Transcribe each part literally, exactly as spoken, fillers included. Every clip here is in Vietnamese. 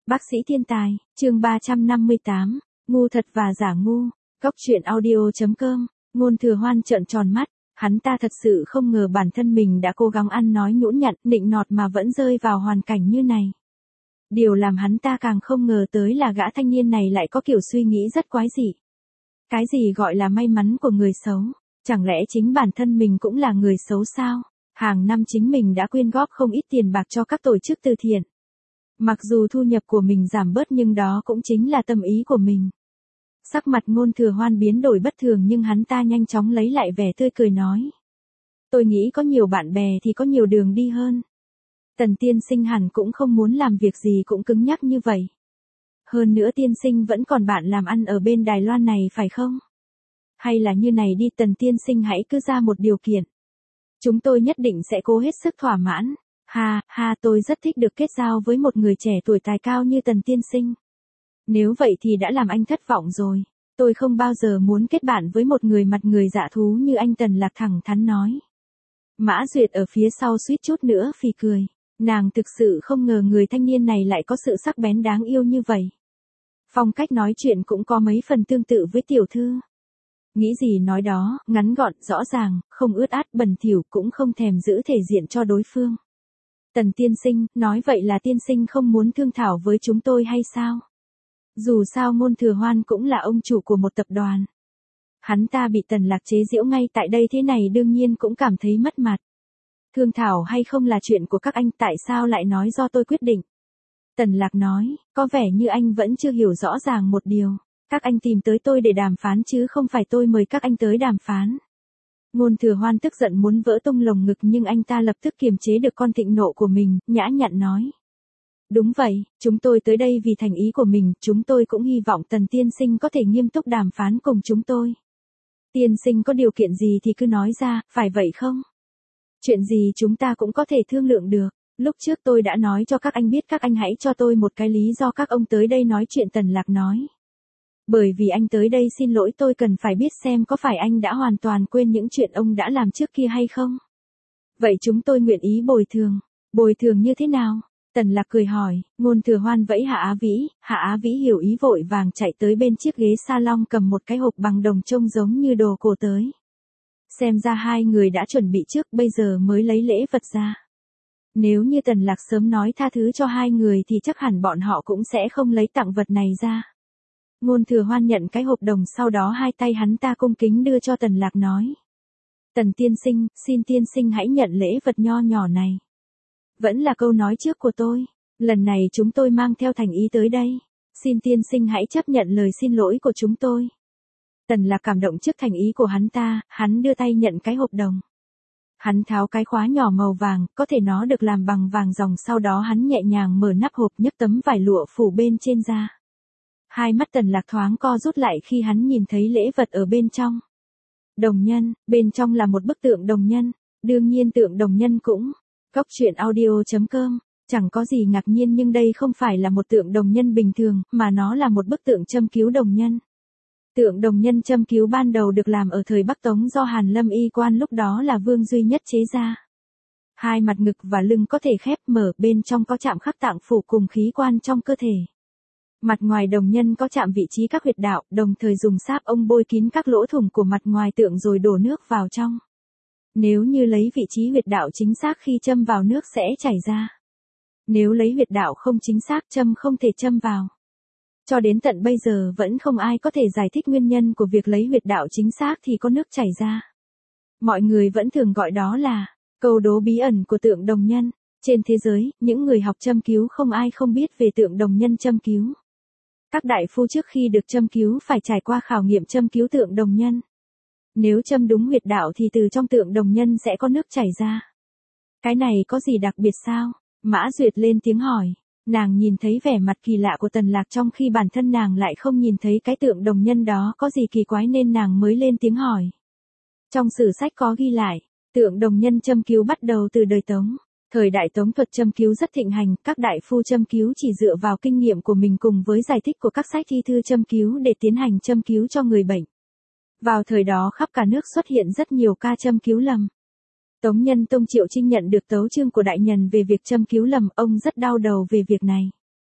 Bác sĩ thiên tài, chương ba trăm năm mươi tám, ngu thật và giả ngu, góc truyện audio.com, Ngôn Thừa Hoan trợn tròn mắt, hắn ta thật sự không ngờ bản thân mình đã cố gắng ăn nói nhũn nhặn, nịnh nọt mà vẫn rơi vào hoàn cảnh như này. Điều làm hắn ta càng không ngờ tới là gã thanh niên này lại có kiểu suy nghĩ rất quái dị. Cái gì gọi là may mắn của người xấu, chẳng lẽ chính bản thân mình cũng là người xấu sao? Hàng năm chính mình đã quyên góp không ít tiền bạc cho các tổ chức từ thiện. Mặc dù thu nhập của mình giảm bớt nhưng đó cũng chính là tâm ý của mình. Sắc mặt Ngôn Thừa Hoan biến đổi bất thường nhưng hắn ta nhanh chóng lấy lại vẻ tươi cười nói. Tôi nghĩ có nhiều bạn bè thì có nhiều đường đi hơn. Tần tiên sinh hẳn cũng không muốn làm việc gì cũng cứng nhắc như vậy. Hơn nữa tiên sinh vẫn còn bạn làm ăn ở bên Đài Loan này phải không? Hay là như này đi, Tần tiên sinh hãy cứ ra một điều kiện. Chúng tôi nhất định sẽ cố hết sức thỏa mãn. Ha, ha, tôi rất thích được kết giao với một người trẻ tuổi tài cao như Tần tiên sinh. Nếu vậy thì đã làm anh thất vọng rồi. Tôi không bao giờ muốn kết bạn với một người mặt người dạ thú như anh, Tần Lạc thẳng thắn nói. Mã Duyệt ở phía sau suýt chút nữa phì cười. Nàng thực sự không ngờ người thanh niên này lại có sự sắc bén đáng yêu như vậy. Phong cách nói chuyện cũng có mấy phần tương tự với tiểu thư. Nghĩ gì nói đó, ngắn gọn, rõ ràng, không ướt át bẩn thỉu, cũng không thèm giữ thể diện cho đối phương. Tần tiên sinh, nói vậy là tiên sinh không muốn thương thảo với chúng tôi hay sao? Dù sao Ngôn Thừa Hoan cũng là ông chủ của một tập đoàn. Hắn ta bị Tần Lạc chế giễu ngay tại đây thế này đương nhiên cũng cảm thấy mất mặt. Thương thảo hay không là chuyện của các anh, tại sao lại nói do tôi quyết định? Tần Lạc nói, có vẻ như anh vẫn chưa hiểu rõ ràng một điều. Các anh tìm tới tôi để đàm phán chứ không phải tôi mời các anh tới đàm phán. Ngôn Thừa Hoan tức giận muốn vỡ tung lồng ngực nhưng anh ta lập tức kiềm chế được con thịnh nộ của mình, nhã nhặn nói. Đúng vậy, chúng tôi tới đây vì thành ý của mình, chúng tôi cũng hy vọng Tần tiên sinh có thể nghiêm túc đàm phán cùng chúng tôi. Tiên sinh có điều kiện gì thì cứ nói ra, phải vậy không? Chuyện gì chúng ta cũng có thể thương lượng được. Lúc trước tôi đã nói cho các anh biết, các anh hãy cho tôi một cái lý do các ông tới đây nói chuyện, Tần Lạc nói. Bởi vì anh tới đây xin lỗi, tôi cần phải biết xem có phải anh đã hoàn toàn quên những chuyện ông đã làm trước kia hay không? Vậy chúng tôi nguyện ý bồi thường. Bồi thường như thế nào? Tần Lạc cười hỏi. Ngôn Thừa Hoan vẫy Hạ Á Vĩ, Hạ Á Vĩ hiểu ý vội vàng chạy tới bên chiếc ghế salon cầm một cái hộp bằng đồng trông giống như đồ cổ tới. Xem ra hai người đã chuẩn bị trước, bây giờ mới lấy lễ vật ra. Nếu như Tần Lạc sớm nói tha thứ cho hai người thì chắc hẳn bọn họ cũng sẽ không lấy tặng vật này ra. Ngôn Thừa Hoan nhận cái hộp đồng, sau đó hai tay hắn ta cung kính đưa cho Tần Lạc nói. Tần tiên sinh, xin tiên sinh hãy nhận lễ vật nho nhỏ này. Vẫn là câu nói trước của tôi, lần này chúng tôi mang theo thành ý tới đây. Xin tiên sinh hãy chấp nhận lời xin lỗi của chúng tôi. Tần Lạc cảm động trước thành ý của hắn ta, hắn đưa tay nhận cái hộp đồng. Hắn tháo cái khóa nhỏ màu vàng, có thể nó được làm bằng vàng ròng, sau đó hắn nhẹ nhàng mở nắp hộp, nhấc tấm vải lụa phủ bên trên ra. Hai mắt Tần Lạc thoáng co rút lại khi hắn nhìn thấy lễ vật ở bên trong. Đồng nhân, bên trong là một bức tượng đồng nhân, đương nhiên tượng đồng nhân cũng. Góc truyện audio.com, chẳng có gì ngạc nhiên nhưng đây không phải là một tượng đồng nhân bình thường, mà nó là một bức tượng châm cứu đồng nhân. Tượng đồng nhân châm cứu ban đầu được làm ở thời Bắc Tống do Hàn Lâm y quan lúc đó là Vương duy nhất chế ra. Hai mặt ngực và lưng có thể khép mở, bên trong có chạm khắc tạng phủ cùng khí quan trong cơ thể. Mặt ngoài đồng nhân có chạm vị trí các huyệt đạo, đồng thời dùng sáp ông bôi kín các lỗ thủng của mặt ngoài tượng rồi đổ nước vào trong. Nếu như lấy vị trí huyệt đạo chính xác khi châm vào nước sẽ chảy ra. Nếu lấy huyệt đạo không chính xác châm không thể châm vào. Cho đến tận bây giờ vẫn không ai có thể giải thích nguyên nhân của việc lấy huyệt đạo chính xác thì có nước chảy ra. Mọi người vẫn thường gọi đó là câu đố bí ẩn của tượng đồng nhân. Trên thế giới, những người học châm cứu không ai không biết về tượng đồng nhân châm cứu. Các đại phu trước khi được châm cứu phải trải qua khảo nghiệm châm cứu tượng đồng nhân. Nếu châm đúng huyệt đạo thì từ trong tượng đồng nhân sẽ có nước chảy ra. Cái này có gì đặc biệt sao? Mã Duyệt lên tiếng hỏi. Nàng nhìn thấy vẻ mặt kỳ lạ của Tần Lạc trong khi bản thân nàng lại không nhìn thấy cái tượng đồng nhân đó có gì kỳ quái nên nàng mới lên tiếng hỏi. Trong sử sách có ghi lại, tượng đồng nhân châm cứu bắt đầu từ đời Tống. Thời đại Tống thuật châm cứu rất thịnh hành, các đại phu châm cứu chỉ dựa vào kinh nghiệm của mình cùng với giải thích của các sách thi thư châm cứu để tiến hành châm cứu cho người bệnh. Vào thời đó khắp cả nước xuất hiện rất nhiều ca châm cứu lầm. Tống Nhân Tông Triệu Trinh nhận được tấu chương của đại nhân về việc châm cứu lầm, ông rất đau đầu về việc này.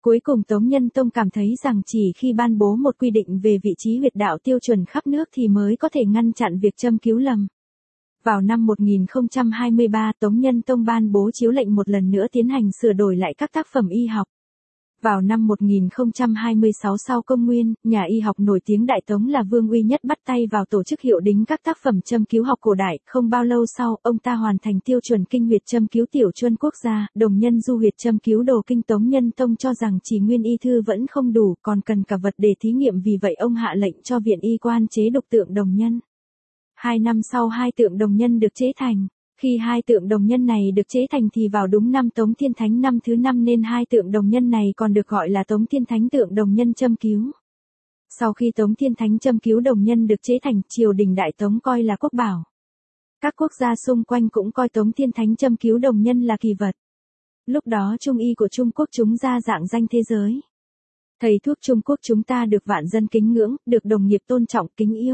Cuối cùng Tống Nhân Tông cảm thấy rằng chỉ khi ban bố một quy định về vị trí huyệt đạo tiêu chuẩn khắp nước thì mới có thể ngăn chặn việc châm cứu lầm. Vào năm một nghìn không trăm hai mươi ba, Tống Nhân Tông ban bố chiếu lệnh một lần nữa tiến hành sửa đổi lại các tác phẩm y học. Vào năm một nghìn không trăm hai mươi sáu sau công nguyên, nhà y học nổi tiếng Đại Tống là Vương Uy Nhất bắt tay vào tổ chức hiệu đính các tác phẩm châm cứu học cổ đại. Không bao lâu sau, ông ta hoàn thành tiêu chuẩn kinh huyệt châm cứu tiểu chuân quốc gia, đồng nhân du huyệt châm cứu đồ kinh. Tống Nhân Tông cho rằng chỉ nguyên y thư vẫn không đủ, còn cần cả vật để thí nghiệm, vì vậy ông hạ lệnh cho viện y quan chế đục tượng đồng nhân. Hai năm sau hai tượng đồng nhân được chế thành. Khi hai tượng đồng nhân này được chế thành thì vào đúng năm Tống Thiên Thánh năm thứ năm, nên hai tượng đồng nhân này còn được gọi là Tống Thiên Thánh tượng đồng nhân châm cứu. Sau khi Tống Thiên Thánh châm cứu đồng nhân được chế thành, triều đình Đại Tống coi là quốc bảo. Các quốc gia xung quanh cũng coi Tống Thiên Thánh châm cứu đồng nhân là kỳ vật. Lúc đó trung y của Trung Quốc chúng ra dạng danh thế giới. Thầy thuốc Trung Quốc chúng ta được vạn dân kính ngưỡng, được đồng nghiệp tôn trọng kính yêu.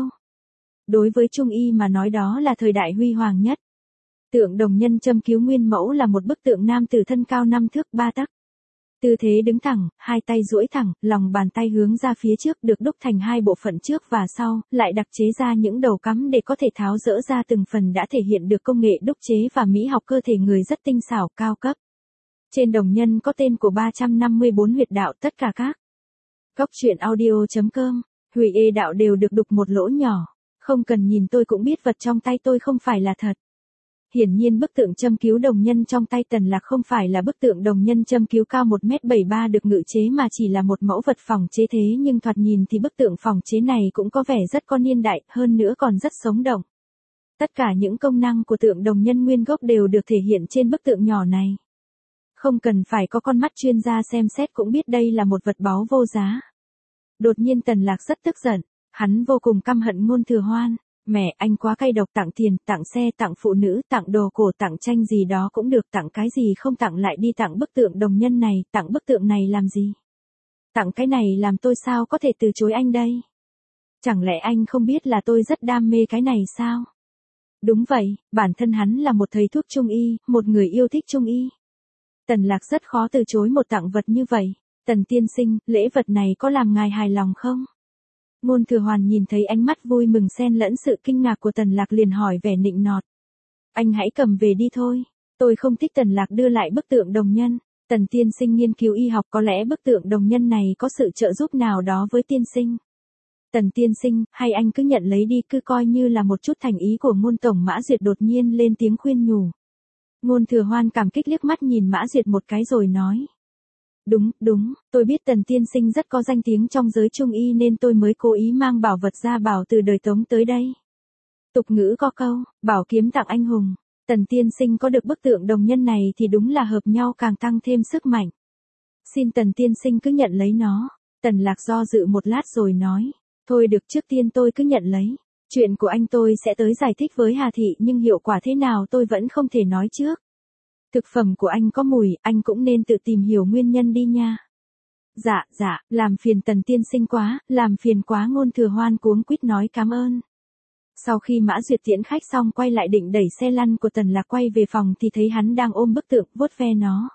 Đối với trung y mà nói đó là thời đại huy hoàng nhất. Tượng đồng nhân châm cứu nguyên mẫu là một bức tượng nam tử thân cao năm thước ba tấc. Tư thế đứng thẳng, hai tay duỗi thẳng, lòng bàn tay hướng ra phía trước, được đúc thành hai bộ phận trước và sau, lại đặc chế ra những đầu cắm để có thể tháo dỡ ra từng phần, đã thể hiện được công nghệ đúc chế và mỹ học cơ thể người rất tinh xảo, cao cấp. Trên đồng nhân có tên của ba trăm năm mươi bốn huyệt đạo, tất cả các góc truyện audio chấm com, huyệt ê đạo đều được đục một lỗ nhỏ. Không cần nhìn tôi cũng biết vật trong tay tôi không phải là thật. Hiển nhiên bức tượng châm cứu đồng nhân trong tay Tần Lạc không phải là bức tượng đồng nhân châm cứu cao một mét bảy mươi ba được ngự chế, mà chỉ là một mẫu vật phòng chế, thế nhưng thoạt nhìn thì bức tượng phòng chế này cũng có vẻ rất có niên đại, hơn nữa còn rất sống động. Tất cả những công năng của tượng đồng nhân nguyên gốc đều được thể hiện trên bức tượng nhỏ này. Không cần phải có con mắt chuyên gia xem xét cũng biết đây là một vật báu vô giá. Đột nhiên Tần Lạc rất tức giận, hắn vô cùng căm hận Ngôn Thừa Hoan. Mẹ, anh quá cay độc, tặng tiền, tặng xe, tặng phụ nữ, tặng đồ cổ, tặng tranh gì đó cũng được, tặng cái gì không tặng lại đi tặng bức tượng đồng nhân này, tặng bức tượng này làm gì? Tặng cái này làm tôi sao có thể từ chối anh đây? Chẳng lẽ anh không biết là tôi rất đam mê cái này sao? Đúng vậy, bản thân hắn là một thầy thuốc trung y, một người yêu thích trung y. Tần Lạc rất khó từ chối một tặng vật như vậy. Tần tiên sinh, lễ vật này có làm ngài hài lòng không? Ngôn Thừa Hoàn nhìn thấy ánh mắt vui mừng xen lẫn sự kinh ngạc của Tần Lạc liền hỏi vẻ nịnh nọt. Anh hãy cầm về đi thôi. Tôi không thích. Tần Lạc đưa lại bức tượng đồng nhân. Tần tiên sinh nghiên cứu y học, có lẽ bức tượng đồng nhân này có sự trợ giúp nào đó với tiên sinh. Tần tiên sinh, hay anh cứ nhận lấy đi, cứ coi như là một chút thành ý của Ngôn tổng. Mã Duyệt đột nhiên lên tiếng khuyên nhủ. Ngôn Thừa Hoan cảm kích liếc mắt nhìn Mã Duyệt một cái rồi nói. Đúng, đúng, tôi biết Tần tiên sinh rất có danh tiếng trong giới trung y nên tôi mới cố ý mang bảo vật ra bảo từ đời Tống tới đây. Tục ngữ có câu, bảo kiếm tặng anh hùng. Tần tiên sinh có được bức tượng đồng nhân này thì đúng là hợp nhau, càng tăng thêm sức mạnh. Xin Tần tiên sinh cứ nhận lấy nó. Tần Lạc do dự một lát rồi nói. Thôi được, trước tiên tôi cứ nhận lấy. Chuyện của anh tôi sẽ tới giải thích với Hà Thị, nhưng hiệu quả thế nào tôi vẫn không thể nói trước. Thực phẩm của anh có mùi, anh cũng nên tự tìm hiểu nguyên nhân đi nha. Dạ, dạ, làm phiền Tần tiên sinh quá, làm phiền quá. Ngôn Thừa Hoan cuống quýt nói cảm ơn. Sau khi Mã Duyệt tiễn khách xong quay lại định đẩy xe lăn của Tần Lạc quay về phòng thì thấy hắn đang ôm bức tượng, vuốt ve nó.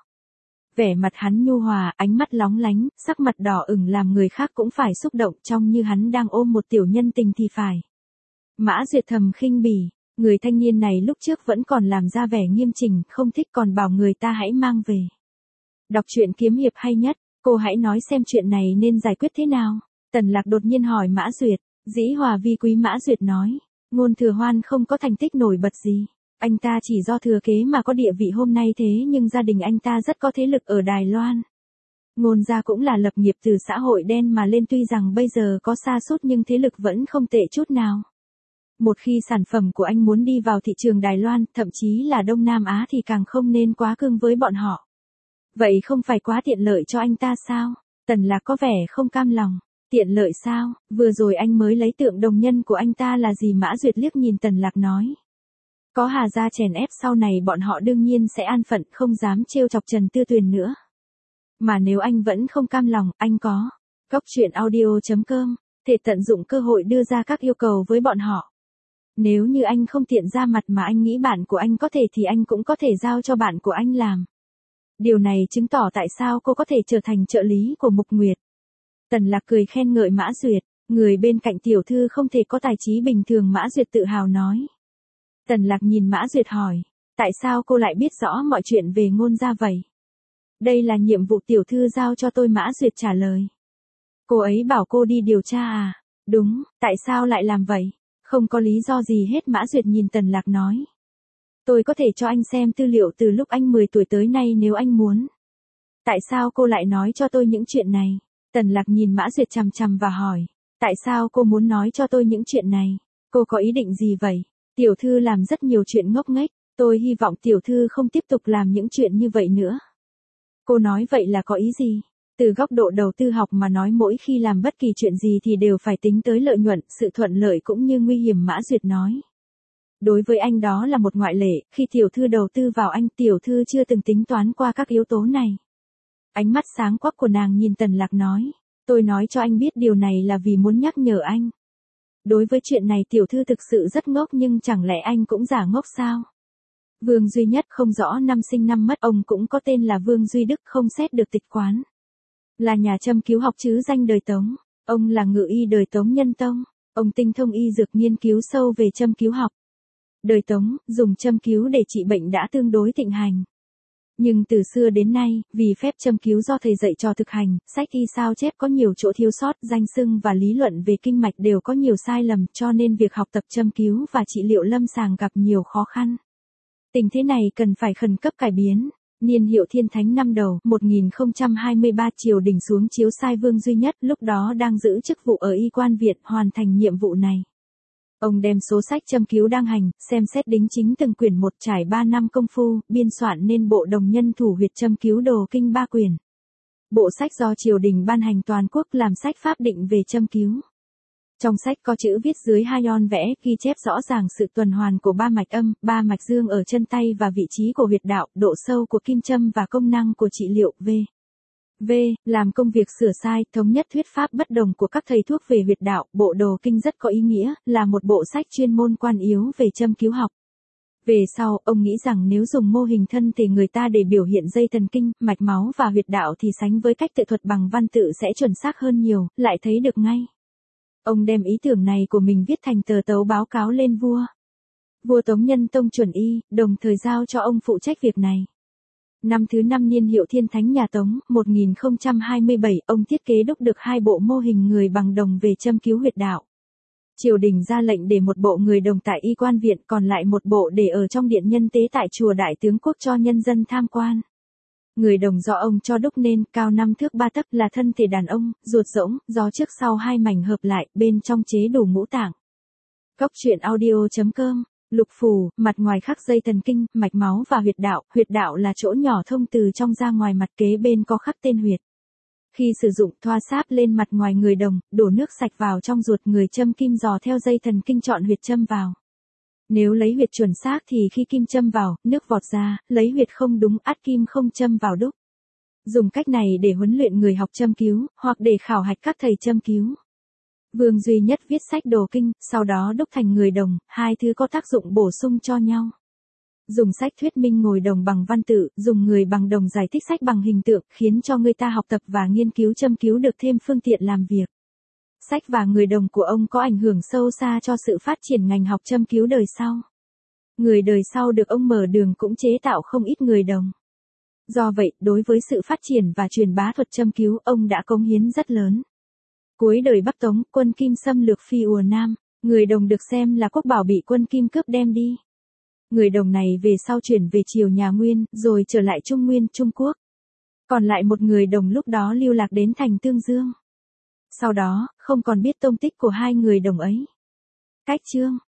Vẻ mặt hắn nhu hòa, ánh mắt lóng lánh, sắc mặt đỏ ửng làm người khác cũng phải xúc động, trông như hắn đang ôm một tiểu nhân tình thì phải. Mã Duyệt thầm khinh bỉ. Người thanh niên này lúc trước vẫn còn làm ra vẻ nghiêm chỉnh, không thích còn bảo người ta hãy mang về. Đọc truyện kiếm hiệp hay nhất, cô hãy nói xem chuyện này nên giải quyết thế nào. Tần Lạc đột nhiên hỏi Mã Duyệt. Dĩ hòa vi quý. Mã Duyệt nói. Ngôn Thừa Hoan không có thành tích nổi bật gì. Anh ta chỉ do thừa kế mà có địa vị hôm nay, thế nhưng gia đình anh ta rất có thế lực ở Đài Loan. Ngôn gia cũng là lập nghiệp từ xã hội đen mà lên, tuy rằng bây giờ có sa sút nhưng thế lực vẫn không tệ chút nào. Một khi sản phẩm của anh muốn đi vào thị trường Đài Loan, thậm chí là Đông Nam Á thì càng không nên quá cương với bọn họ. Vậy không phải quá tiện lợi cho anh ta sao? Tần Lạc có vẻ không cam lòng. Tiện lợi sao? Vừa rồi anh mới lấy tượng đồng nhân của anh ta là gì? Mã Duyệt liếc nhìn Tần Lạc nói. Có Hà gia chèn ép, sau này bọn họ đương nhiên sẽ an phận, không dám trêu chọc Trần Tư Tuyền nữa. Mà nếu anh vẫn không cam lòng, anh có góc truyện audio chấm com thể tận dụng cơ hội đưa ra các yêu cầu với bọn họ. Nếu như anh không tiện ra mặt mà anh nghĩ bạn của anh có thể thì anh cũng có thể giao cho bạn của anh làm. Điều này chứng tỏ tại sao cô có thể trở thành trợ lý của Mục Nguyệt. Tần Lạc cười khen ngợi Mã Duyệt, người bên cạnh tiểu thư không thể có tài trí bình thường, Mã Duyệt tự hào nói. Tần Lạc nhìn Mã Duyệt hỏi, tại sao cô lại biết rõ mọi chuyện về Ngôn gia vậy? Đây là nhiệm vụ tiểu thư giao cho tôi, Mã Duyệt trả lời. Cô ấy bảo cô đi điều tra à? Đúng, tại sao lại làm vậy? Không có lý do gì hết, Mã Duyệt nhìn Tần Lạc nói. Tôi có thể cho anh xem tư liệu từ lúc anh mười tuổi tới nay nếu anh muốn. Tại sao cô lại nói cho tôi những chuyện này? Tần Lạc nhìn Mã Duyệt chằm chằm và hỏi, tại sao cô muốn nói cho tôi những chuyện này? Cô có ý định gì vậy? Tiểu thư làm rất nhiều chuyện ngốc nghếch, tôi hy vọng tiểu thư không tiếp tục làm những chuyện như vậy nữa. Cô nói vậy là có ý gì? Từ góc độ đầu tư học mà nói, mỗi khi làm bất kỳ chuyện gì thì đều phải tính tới lợi nhuận, sự thuận lợi cũng như nguy hiểm, Mã Duyệt nói. Đối với anh đó là một ngoại lệ, khi tiểu thư đầu tư vào anh, tiểu thư chưa từng tính toán qua các yếu tố này. Ánh mắt sáng quắc của nàng nhìn Tần Lạc nói, tôi nói cho anh biết điều này là vì muốn nhắc nhở anh. Đối với chuyện này tiểu thư thực sự rất ngốc, nhưng chẳng lẽ anh cũng giả ngốc sao? Vương Duy Nhất không rõ năm sinh năm mất, ông cũng có tên là Vương Duy Đức, không xét được tịch quán. Là nhà châm cứu học chứ danh đời Tống, ông là ngự y đời Tống Nhân Tông, ông tinh thông y dược, nghiên cứu sâu về châm cứu học. Đời Tống, dùng châm cứu để trị bệnh đã tương đối thịnh hành. Nhưng từ xưa đến nay, vì phép châm cứu do thầy dạy trò thực hành, sách y sao chép có nhiều chỗ thiếu sót, danh xưng và lý luận về kinh mạch đều có nhiều sai lầm, cho nên việc học tập châm cứu và trị liệu lâm sàng gặp nhiều khó khăn. Tình thế này cần phải khẩn cấp cải biến. Niên hiệu Thiên Thánh năm đầu, một nghìn không trăm hai mươi ba, triều đình xuống chiếu sai Vương Duy Nhất, lúc đó đang giữ chức vụ ở Y Quan Viện, hoàn thành nhiệm vụ này. Ông đem số sách châm cứu đang hành, xem xét đính chính từng quyển một, trải ba năm công phu, biên soạn nên bộ Đồng Nhân Thủ Huyệt Châm Cứu Đồ Kinh ba quyển. Bộ sách do triều đình ban hành toàn quốc, làm sách pháp định về châm cứu. Trong sách có chữ viết dưới hai on vẽ, ghi chép rõ ràng sự tuần hoàn của ba mạch âm, ba mạch dương ở chân tay và vị trí của huyệt đạo, độ sâu của kim châm và công năng của trị liệu. V. V. Làm công việc sửa sai, thống nhất thuyết pháp bất đồng của các thầy thuốc về huyệt đạo, bộ Đồ Kinh rất có ý nghĩa, là một bộ sách chuyên môn quan yếu về châm cứu học. Về sau, ông nghĩ rằng nếu dùng mô hình thân thể người ta để biểu hiện dây thần kinh, mạch máu và huyệt đạo thì sánh với cách tự thuật bằng văn tự sẽ chuẩn xác hơn nhiều, lại thấy được ngay. Ông đem ý tưởng này của mình viết thành tờ tấu báo cáo lên vua. Vua Tống Nhân Tông chuẩn y, đồng thời giao cho ông phụ trách việc này. Năm thứ năm niên hiệu Thiên Thánh nhà Tống, một nghìn không trăm hai mươi bảy, ông thiết kế đúc được hai bộ mô hình người bằng đồng về châm cứu huyệt đạo. Triều đình ra lệnh để một bộ người đồng tại Y Quan Viện, còn lại một bộ để ở trong điện nhân tế tại chùa Đại Tướng Quốc cho nhân dân tham quan. Người đồng do ông cho đúc nên, cao năm thước ba tấc, là thân thể đàn ông, ruột rỗng, do trước sau hai mảnh hợp lại, bên trong chế đủ ngũ tạng. Cốc truyện audio chấm com. Lục phủ, mặt ngoài khắc dây thần kinh, mạch máu và huyệt đạo. Huyệt đạo là chỗ nhỏ thông từ trong ra ngoài, mặt kế bên có khắc tên huyệt. Khi sử dụng, thoa sáp lên mặt ngoài người đồng, đổ nước sạch vào trong ruột người, châm kim dò theo dây thần kinh chọn huyệt châm vào. Nếu lấy huyệt chuẩn xác thì khi kim châm vào, nước vọt ra, lấy huyệt không đúng, ắt kim không châm vào đúc. Dùng cách này để huấn luyện người học châm cứu, hoặc để khảo hạch các thầy châm cứu. Vương Duy Nhất viết sách Đồ Kinh, sau đó đúc thành người đồng, hai thứ có tác dụng bổ sung cho nhau. Dùng sách thuyết minh ngồi đồng bằng văn tự, dùng người bằng đồng giải thích sách bằng hình tượng, khiến cho người ta học tập và nghiên cứu châm cứu được thêm phương tiện làm việc. Sách và người đồng của ông có ảnh hưởng sâu xa cho sự phát triển ngành học châm cứu đời sau. Người đời sau được ông mở đường cũng chế tạo không ít người đồng. Do vậy, đối với sự phát triển và truyền bá thuật châm cứu, ông đã cống hiến rất lớn. Cuối đời Bắc Tống, quân Kim xâm lược Phi Ùa Nam, người đồng được xem là quốc bảo bị quân Kim cướp đem đi. Người đồng này về sau chuyển về triều nhà Nguyên, rồi trở lại Trung Nguyên, Trung Quốc. Còn lại một người đồng lúc đó lưu lạc đến thành Tương Dương. Sau đó, không còn biết tông tích của hai người đồng ấy. Cách chương